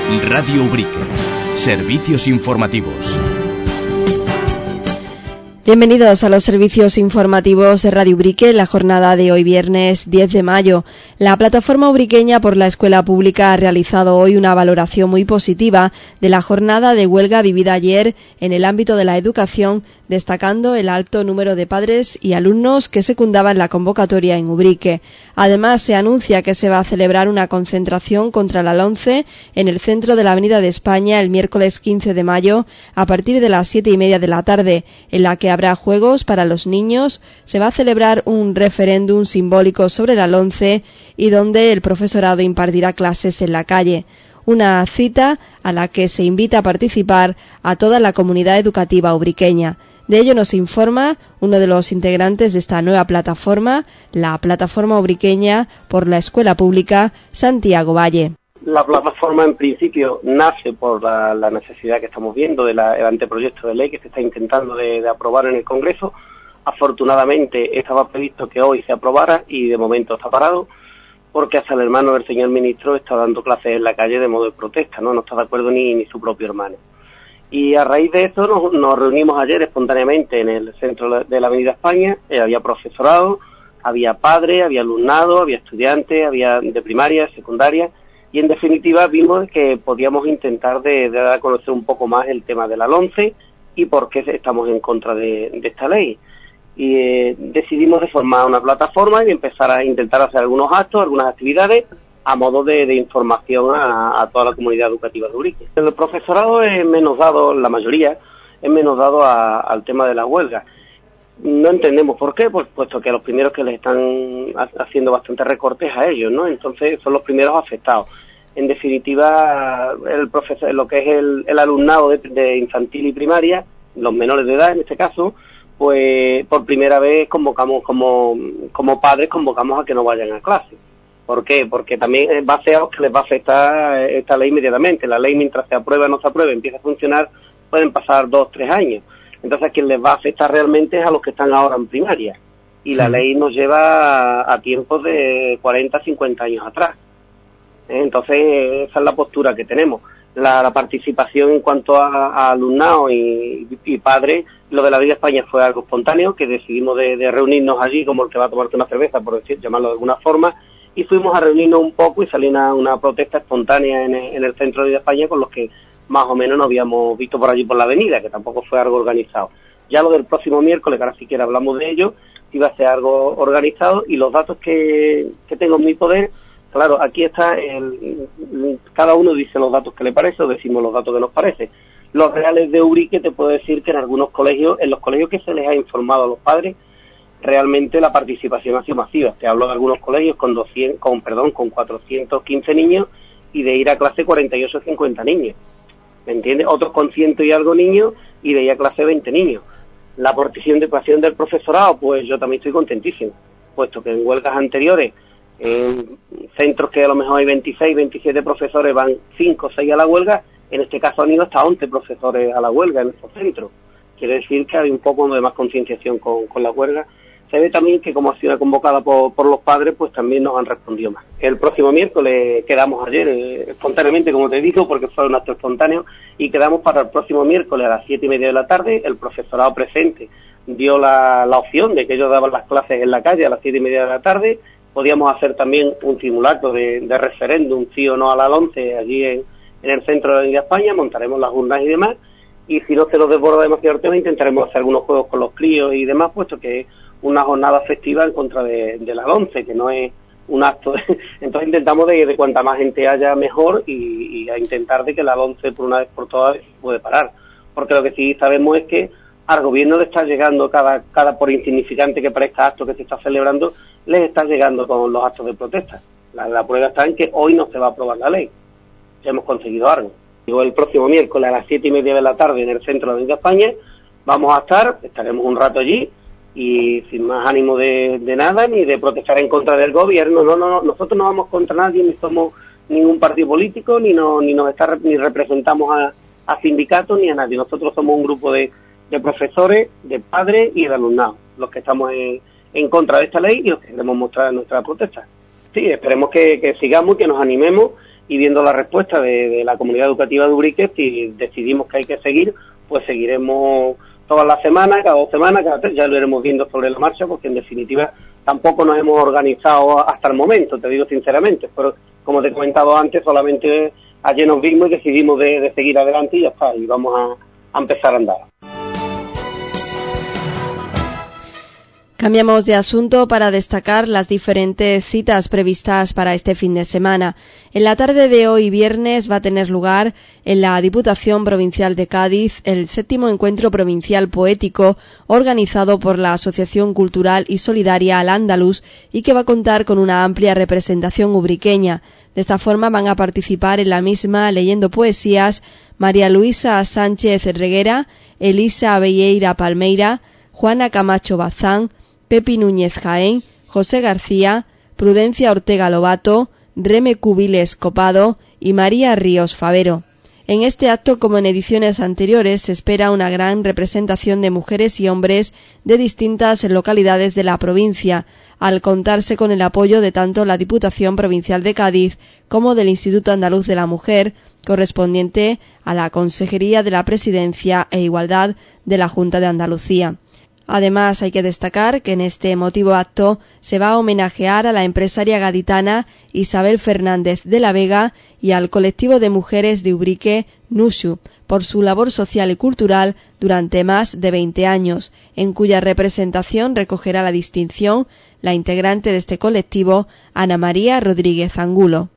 Radio Ubrique. Servicios informativos. Bienvenidos a los servicios informativos de Radio Ubrique en la jornada de hoy viernes 10 de mayo. La plataforma ubriqueña por la escuela pública ha realizado hoy una valoración muy positiva de la jornada de huelga vivida ayer en el ámbito de la educación, destacando el alto número de padres y alumnos que secundaban la convocatoria en Ubrique. Además, se anuncia que se va a celebrar una concentración contra la LOMCE en el centro de la Avenida de España el miércoles 15 de mayo a partir de las 7:30 de la tarde, en la que habrá juegos para los niños, se va a celebrar un referéndum simbólico sobre la LOMCE y donde el profesorado impartirá clases en la calle. Una cita a la que se invita a participar a toda la comunidad educativa ubriqueña. De ello nos informa uno de los integrantes de esta nueva plataforma, la plataforma ubriqueña por la escuela pública, Santiago Valle. La plataforma en principio nace por la necesidad que estamos viendo del anteproyecto de ley que se está intentando de aprobar en el Congreso. Afortunadamente estaba previsto que hoy se aprobara y de momento está parado porque hasta el hermano del señor ministro está dando clases en la calle de modo de protesta, no está de acuerdo ni su propio hermano. Y a raíz de eso nos reunimos ayer espontáneamente en el centro de la Avenida España. Había profesorado, había padres, había alumnado, había estudiantes, había de primaria, secundaria, y en definitiva vimos que podíamos intentar de dar a conocer un poco más el tema de la LOMCE y por qué estamos en contra de esta ley. Y decidimos de formar una plataforma y empezar a intentar hacer algunos actos, algunas actividades a modo de información a toda la comunidad educativa de Ubrique. El profesorado es menos dado, la mayoría, es menos dado al tema de la huelga. No entendemos por qué, pues puesto que los primeros que les están haciendo bastantes recortes a ellos, ¿no? Entonces son los primeros afectados. En definitiva, el profesor, lo que es el alumnado de infantil y primaria, los menores de edad en este caso, pues por primera vez convocamos como padres convocamos a que no vayan a clase. ¿Por qué? Porque también va a ser que les va a afectar esta ley inmediatamente. La ley, mientras se aprueba o no se apruebe, empieza a funcionar, pueden pasar 2 o 3 años. Entonces, a quien les va a afectar realmente es a los que están ahora en primaria. Y la ley nos lleva a tiempos de 40, 50 años atrás. Entonces, esa es la postura que tenemos. La participación en cuanto a alumnado y padres, lo de la Vida España fue algo espontáneo, que decidimos de reunirnos allí como el que va a tomarte una cerveza, por llamarlo de alguna forma, y fuimos a reunirnos un poco y salió una protesta espontánea en el centro de Vida España con los que más o menos nos habíamos visto por allí por la avenida, que tampoco fue algo organizado. Ya lo del próximo miércoles, que ahora siquiera hablamos de ello, iba a ser algo organizado, y los datos que tengo en mi poder, claro, aquí está, cada uno dice los datos que le parece, o decimos los datos que nos parece. Los reales de Ubrique, te puedo decir que en algunos colegios, en los colegios que se les ha informado a los padres, realmente la participación ha sido masiva. Te hablo de algunos colegios con 415 niños y de ir a clase 48 o 50 niños. ¿Me entiendes? Otros con 100 y algo niños y de ir a clase 20 niños. La participación del profesorado, pues yo también estoy contentísimo, puesto que en huelgas anteriores, en centros que a lo mejor hay 26, 27 profesores, van 5 o 6 a la huelga, en este caso han ido hasta 11 profesores a la huelga en estos centros. Quiere decir que hay un poco de más concienciación con la huelga. Se ve también que como ha sido convocada por los padres, pues también nos han respondido más. El próximo miércoles quedamos ayer, espontáneamente, como te digo, porque fue un acto espontáneo, y quedamos para el próximo miércoles a las 7:30 de la tarde. El profesorado presente dio la opción de que ellos daban las clases en la calle a las 7:30 de la tarde. Podíamos hacer también un simulacro de referéndum, sí o no a la LOMCE, allí en el centro de la Avenida España. Montaremos las urnas y demás, y si no se nos desborda demasiado el tema, intentaremos hacer algunos juegos con los críos y demás, puesto que es una jornada festiva en contra de la LOMCE, que no es un acto. Entonces intentamos de cuanta más gente haya mejor, y a intentar de que la LOMCE por una vez por todas puede parar. Porque lo que sí sabemos es que al gobierno le está llegando, cada por insignificante que parezca acto que se está celebrando, les está llegando con los actos de protesta. La prueba está en que hoy no se va a aprobar la ley. Ya hemos conseguido algo. Digo, el próximo miércoles a las 7:30 de la tarde en el centro de la Avenida España vamos a estaremos un rato allí, y sin más ánimo de nada, ni de protestar en contra del gobierno. No, nosotros no vamos contra nadie, ni somos ningún partido político, ni representamos a sindicatos ni a nadie. Nosotros somos un grupo de profesores, de padres y de alumnado, los que estamos en contra de esta ley y los que queremos mostrar nuestra protesta. Sí, esperemos que sigamos, que nos animemos y viendo la respuesta de la comunidad educativa de Ubrique, si decidimos que hay que seguir, pues seguiremos todas las semanas, cada 2 semanas, cada 3, ya lo iremos viendo sobre la marcha, porque en definitiva tampoco nos hemos organizado hasta el momento, te digo sinceramente, pero como te he comentado antes, solamente ayer nos vimos y decidimos de seguir adelante y ya está, y vamos a empezar a andar. Cambiamos de asunto para destacar las diferentes citas previstas para este fin de semana. En la tarde de hoy, viernes, va a tener lugar en la Diputación Provincial de Cádiz el 7º Encuentro Provincial Poético organizado por la Asociación Cultural y Solidaria Al Andaluz y que va a contar con una amplia representación ubriqueña. De esta forma van a participar en la misma leyendo poesías María Luisa Sánchez Reguera, Elisa Belleira Palmeira, Juana Camacho Bazán, Pepi Núñez Jaén, José García, Prudencia Ortega Lobato, Reme Cubiles Copado y María Ríos Favero. En este acto, como en ediciones anteriores, se espera una gran representación de mujeres y hombres de distintas localidades de la provincia, al contarse con el apoyo de tanto la Diputación Provincial de Cádiz como del Instituto Andaluz de la Mujer, correspondiente a la Consejería de la Presidencia e Igualdad de la Junta de Andalucía. Además, hay que destacar que en este emotivo acto se va a homenajear a la empresaria gaditana Isabel Fernández de la Vega y al colectivo de mujeres de Ubrique, Nushu, por su labor social y cultural durante más de 20 años, en cuya representación recogerá la distinción la integrante de este colectivo, Ana María Rodríguez Angulo.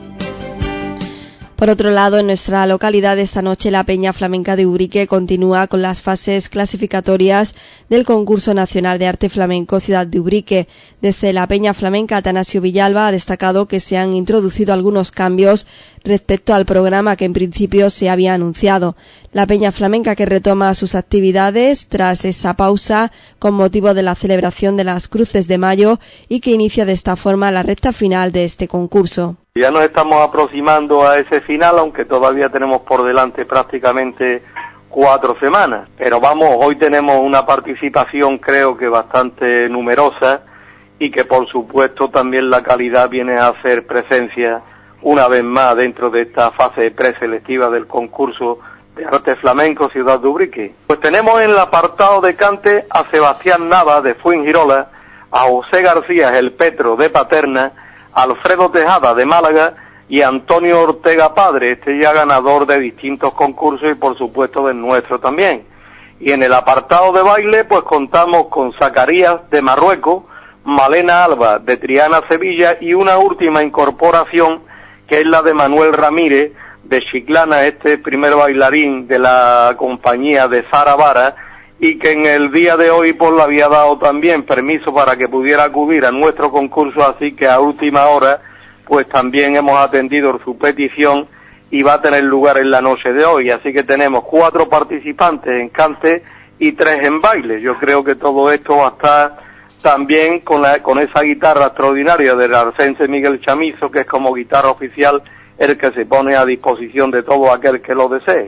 Por otro lado, en nuestra localidad esta noche la Peña Flamenca de Ubrique continúa con las fases clasificatorias del Concurso Nacional de Arte Flamenco Ciudad de Ubrique. Desde la Peña Flamenca, Atanasio Villalba ha destacado que se han introducido algunos cambios respecto al programa que en principio se había anunciado. La Peña Flamenca que retoma sus actividades tras esa pausa con motivo de la celebración de las Cruces de Mayo y que inicia de esta forma la recta final de este concurso. Ya nos estamos aproximando a ese final, aunque todavía tenemos por delante prácticamente 4 semanas. Pero vamos, hoy tenemos una participación creo que bastante numerosa y que por supuesto también la calidad viene a hacer presencia una vez más dentro de esta fase preselectiva del concurso de arte flamenco Ciudad de Ubrique. Pues tenemos en el apartado de cante a Sebastián Nava de Fuengirola, a José García el Petro de Paterna, Alfredo Tejada de Málaga y Antonio Ortega Padre, este ya ganador de distintos concursos y por supuesto del nuestro también. Y en el apartado de baile pues contamos con Zacarías de Marruecos, Malena Alba de Triana Sevilla y una última incorporación que es la de Manuel Ramírez de Chiclana, este primer bailarín de la compañía de Sara Vara, y que en el día de hoy pues le había dado también permiso para que pudiera acudir a nuestro concurso, así que a última hora pues también hemos atendido su petición y va a tener lugar en la noche de hoy, así que tenemos 4 participantes en cante y 3 en baile. Yo creo que todo esto va a estar también con esa guitarra extraordinaria del arcense Miguel Chamizo, que es como guitarra oficial el que se pone a disposición de todo aquel que lo desee.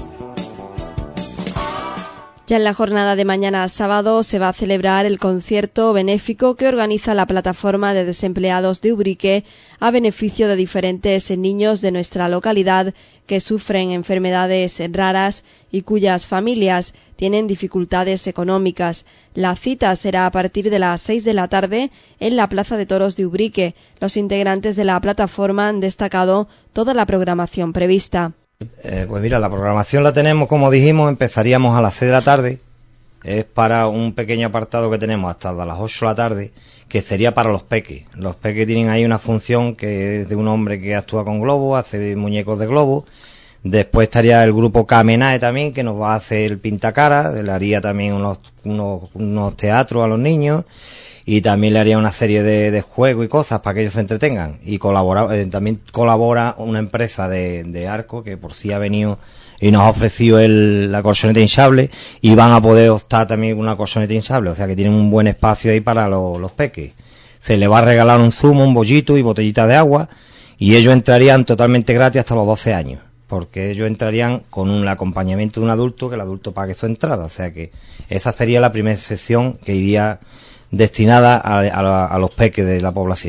Ya en la jornada de mañana sábado se va a celebrar el concierto benéfico que organiza la Plataforma de Desempleados de Ubrique a beneficio de diferentes niños de nuestra localidad que sufren enfermedades raras y cuyas familias tienen dificultades económicas. La cita será a partir de las 6 de la tarde en la Plaza de Toros de Ubrique. Los integrantes de la plataforma han destacado toda la programación prevista. Pues mira, la programación la tenemos, como dijimos, empezaríamos a las 6 de la tarde, es para un pequeño apartado que tenemos hasta las 8 de la tarde, que sería para los peques. Los peques tienen ahí una función que es de un hombre que actúa con globos, hace muñecos de globos. Después estaría el grupo Kamenae también, que nos va a hacer el pintacara, le haría también unos teatros a los niños. Y también le haría una serie de juegos y cosas para que ellos se entretengan. Y también colabora una empresa de arco que por sí ha venido y nos ha ofrecido la colchoneta hinchable y van a poder optar también una colchoneta hinchable. O sea que tienen un buen espacio ahí para los peques. Se le va a regalar un zumo, un bollito y botellitas de agua y ellos entrarían totalmente gratis hasta los 12 años. Porque ellos entrarían con un acompañamiento de un adulto que el adulto pague su entrada. O sea que esa sería la primera sesión que iría destinada a los peques de la población.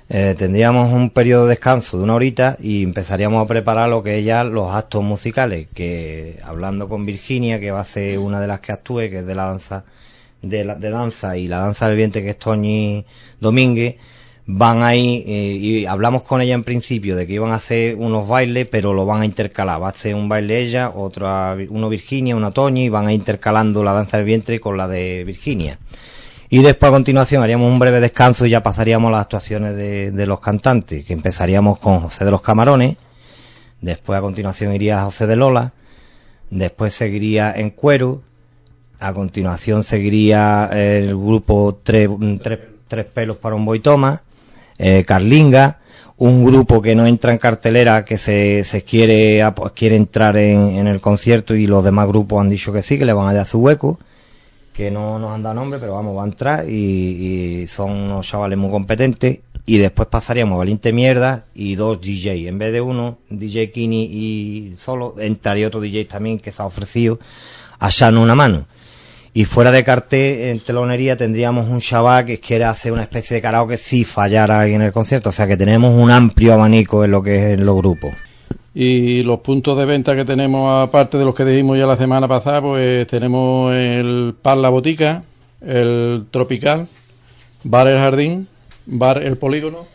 tendríamos un periodo de descanso de 1 horita y empezaríamos a preparar lo que es ya los actos musicales, que hablando con Virginia, que va a ser una de las que actúe, que es de la danza de danza y la danza del vientre, que es Toñi Domínguez, van ahí y hablamos con ella en principio de que iban a hacer unos bailes, pero lo van a intercalar, va a ser un baile ella, uno Virginia, una Toñi, y van a ir intercalando la danza del vientre con la de Virginia. Y después a continuación haríamos un breve descanso y ya pasaríamos a las actuaciones de los cantantes, que empezaríamos con José de los Camarones, después a continuación iría José de Lola, después seguiría En Cuero, a continuación seguiría el grupo Tres Pelos para un Boitoma, Carlinga, un grupo que no entra en cartelera, que se quiere entrar en el concierto, y los demás grupos han dicho que sí, que le van a dar su hueco, que no nos han dado nombre, pero vamos, va a entrar, y son unos chavales muy competentes. Y después pasaríamos a Valiente Mierda y 2 DJ, en vez de uno, DJ Kini y solo, entraría otro DJ también que se ha ofrecido a echarnos una mano. Y fuera de cartel, en telonería, tendríamos un chaval que quiere hacer una especie de karaoke si fallara alguien en el concierto. O sea que tenemos un amplio abanico en lo que es en los grupos. Y los puntos de venta que tenemos, aparte de los que dijimos ya la semana pasada, pues tenemos el Par La Botica, el Tropical, Bar El Jardín, Bar El Polígono,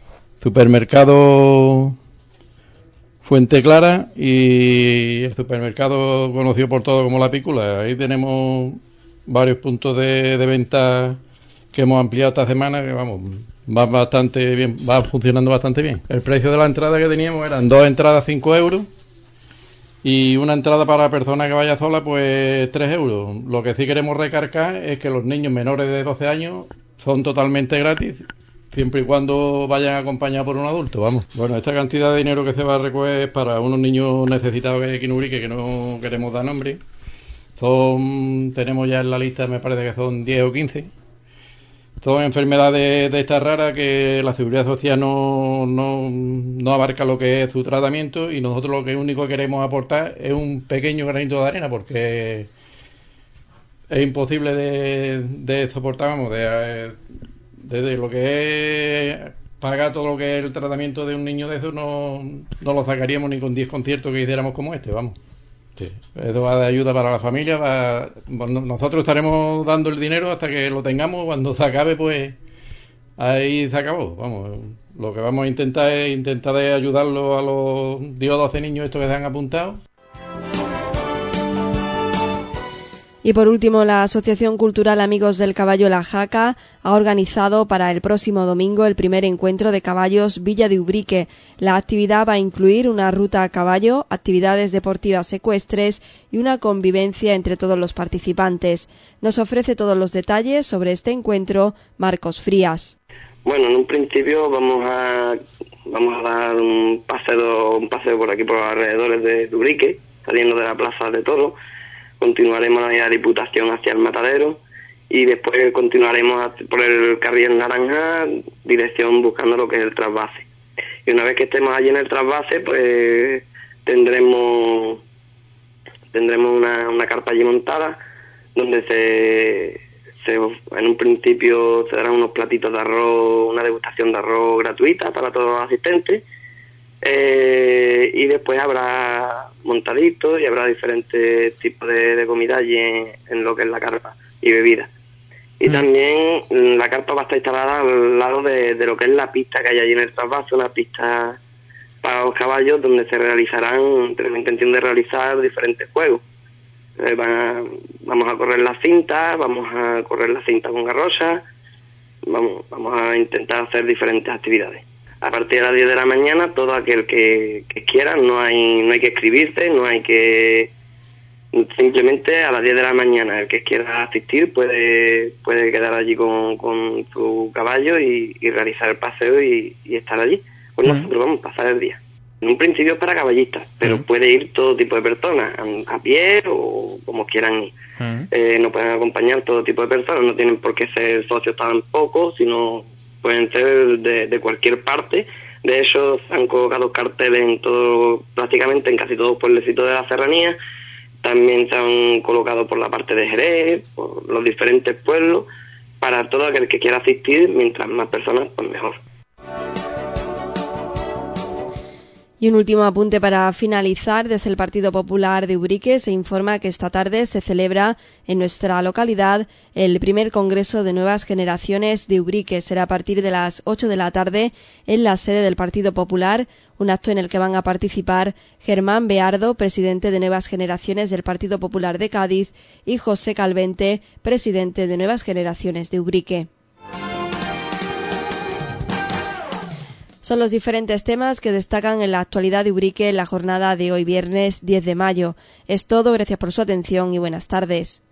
Supermercado Fuente Clara y el supermercado conocido por todos como La Pícula. Ahí tenemos varios puntos de venta que hemos ampliado esta semana, que vamos, va bastante bien, va funcionando bastante bien. El precio de la entrada que teníamos eran 2 entradas 5 euros y una entrada para la persona que vaya sola pues 3 euros. Lo que sí queremos recargar es que los niños menores de 12 años son totalmente gratis, siempre y cuando vayan acompañados por un adulto, vamos. Bueno, esta cantidad de dinero que se va a recoger es para unos niños necesitados que hay aquí en Ubrique, que no queremos dar nombre. Tenemos ya en la lista, me parece que son 10 o 15. Son enfermedades de estas raras que la Seguridad Social no abarca lo que es su tratamiento, y nosotros lo que único que queremos aportar es un pequeño granito de arena, porque es imposible de soportar, vamos, desde lo que es pagar todo lo que es el tratamiento de un niño de eso, no lo sacaríamos ni con 10 conciertos que hiciéramos como este, vamos. Sí. Eso va de ayuda para la familia, nosotros estaremos dando el dinero hasta que lo tengamos. Cuando se acabe, pues ahí se acabó, vamos. Lo que vamos a intentar es de ayudarlo a los 10 o 12 niños estos que se han apuntado. Y por último, la Asociación Cultural Amigos del Caballo La Jaca ha organizado para el próximo domingo el primer encuentro de caballos Villa de Ubrique. La actividad va a incluir una ruta a caballo, actividades deportivas ecuestres y una convivencia entre todos los participantes. Nos ofrece todos los detalles sobre este encuentro Marcos Frías. Bueno, en un principio vamos a dar un paseo por aquí, por los alrededores de Ubrique, saliendo de la Plaza de Toros. Continuaremos a la Diputación hacia el Matadero y después continuaremos por el Carril Naranja, dirección buscando lo que es el trasvase. Y una vez que estemos allí en el trasvase, pues tendremos una carpa allí montada, donde en un principio se darán unos platitos de arroz, una degustación de arroz gratuita para todos los asistentes. Y después habrá montaditos y habrá diferentes tipos de comida allí en lo que es la carpa y bebidas. Y también la carpa va a estar instalada al lado de lo que es la pista que hay allí en el trasvase, una pista para los caballos donde se realizarán, tenemos intención de realizar diferentes juegos. Vamos a correr la cinta con garrocha, vamos a intentar hacer diferentes actividades. A partir de las 10 de la mañana, todo aquel que quiera, no hay que inscribirse, simplemente a las 10 de la mañana el que quiera asistir puede quedar allí con su caballo y realizar el paseo y estar allí. Pues nosotros vamos a pasar el día. En un principio es para caballistas, pero puede ir todo tipo de personas, a pie o como quieran ir. Nos pueden acompañar todo tipo de personas, no tienen por qué ser socios tampoco, sino pueden ser de cualquier parte. De hecho, se han colocado carteles prácticamente en casi todos los pueblecitos de la serranía. También se han colocado por la parte de Jerez, por los diferentes pueblos, para todo aquel que quiera asistir. Mientras más personas, pues mejor. Y un último apunte para finalizar. Desde el Partido Popular de Ubrique se informa que esta tarde se celebra en nuestra localidad el primer Congreso de Nuevas Generaciones de Ubrique. Será a partir de las 8 de la tarde en la sede del Partido Popular, un acto en el que van a participar Germán Beardo, presidente de Nuevas Generaciones del Partido Popular de Cádiz, y José Calvente, presidente de Nuevas Generaciones de Ubrique. Son los diferentes temas que destacan en la actualidad de Ubrique en la jornada de hoy viernes 10 de mayo. Es todo, gracias por su atención y buenas tardes.